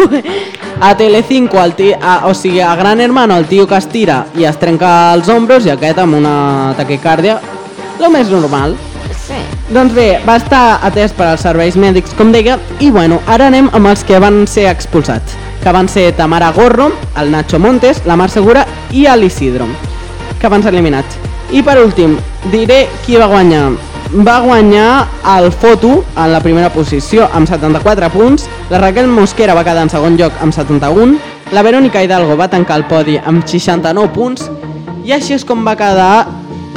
A Telecinco, o sigui, a Gran Hermano, el tio que es tira i es trenca els ombros i aquest amb una taquicàrdia, lo més normal. Sí. Doncs bé, va estar atès per als serveis mèdics, com deia, i bueno, ara anem amb els que van ser expulsats, que van ser Tamara Gorro, el Nacho Montes, la Mar Segura i l'Isidro, que van ser eliminats. I per últim, diré qui va guanyar. Va guanyar el Foto en la primera posició amb 74 punts, la Raquel Mosquera va quedar en segon lloc amb 71, la Verónica Hidalgo va tancar el podi amb 69 punts, i així és com va quedar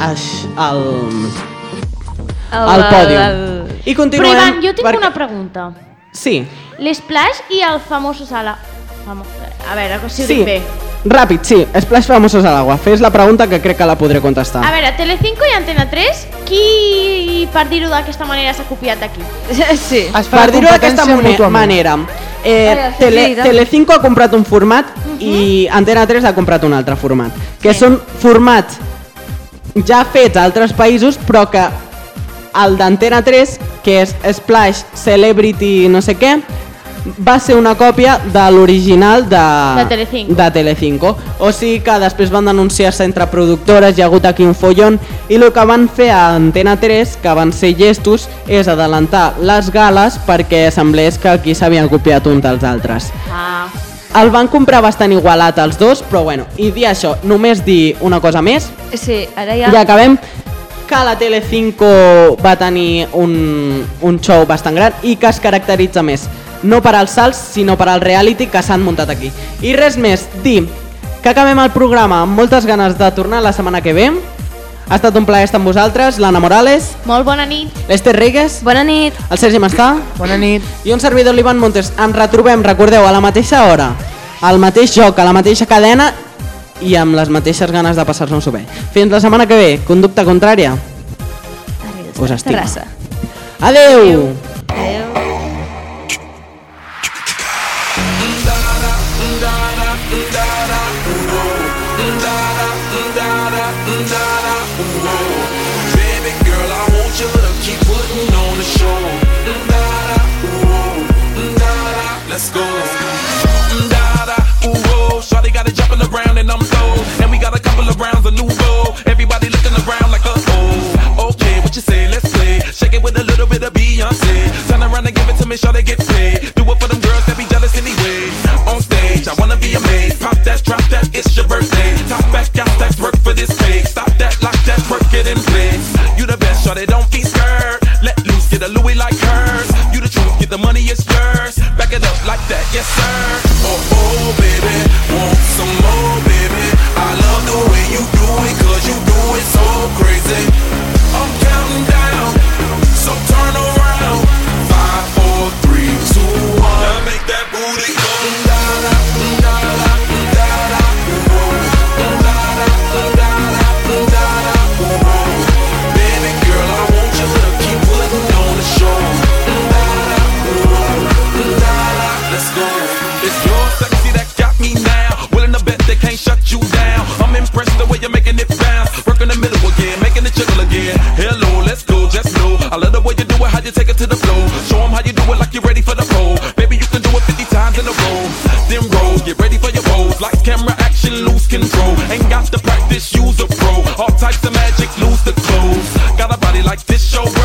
el pòdium. I continuem... Però Ivan, jo tinc una pregunta. Sí. L'Splash i el Famosos a la... A veure, si ho dic bé. Ràpid, sí. Splash Famosos a l'Agua. Fes la pregunta que crec que la podré contestar. A veure, Telecinco i Antena 3, qui, per dir-ho d'aquesta manera, s'ha copiat d'aquí? Sí. Per dir-ho d'aquesta manera, Telecinco ha comprat un format i Antena 3 ha comprat un altre format, que són formats ja fets a altres països, però que el d'Antena 3, que és Splash Celebrity no sé què, va ser una còpia de l'original de Telecinco. O sigui que després van denunciar-se entre productores, hi ha hagut aquí un follon, i el que van fer a Antena 3, que van ser llestos, és adelantar les gales perquè semblés que aquí s'havien copiat un dels altres. El van comprar bastant igualat els dos, però bueno, i dir això, només dir una cosa més, sí, ara ja acabem, que la Telecinco va tenir un show bastant gran i que es caracteritza més no per als salts, sinó per al reality que s'han muntat aquí. I res més, dir que acabem el programa amb moltes ganes de tornar la setmana que ve. Ha estat un plaer estar amb vosaltres, l'Anna Morales. Molt bona nit. L'Ester Rigues. Bona nit. El Sergi Mastà. Bona nit. I un servidor, l'Ivan Montes. Ens retrobem, recordeu, a la mateixa hora, al mateix joc, a la mateixa cadena i amb les mateixes ganes de passar-nos-ho bé. Fins la setmana que ve. Conducta contrària. Us estima. Adeu. Adeu. Baby girl, I want you to keep putting on the show. Let's go. Shawty got it jumping around and I'm low. And we got a couple of rounds of new gold. Everybody looking around like okay, what you say? Let's play. Shake it with a little bit of Beyonce. Turn around and give it to me, shawty get paid. Do it for them girls that be jealous anyway. On stage, I wanna be amazed. Pop that, drop that, it's your birthday. Top back, got stacks, work for this pay. Stop that, lock that, work it in place. You the best, shawty, don't be scared. Let loose, get a Louis like hers. You the truth, get the money, it's yours. Back it up like that, yes sir. Oh baby, want some more baby. I love the way you do it, cause you do it so crazy. I'm counting down, so Get ready for your pose. Lights, camera, action, lose control. Ain't got to practice, use a pro. All types of magic, lose the clothes. Got a body like this, show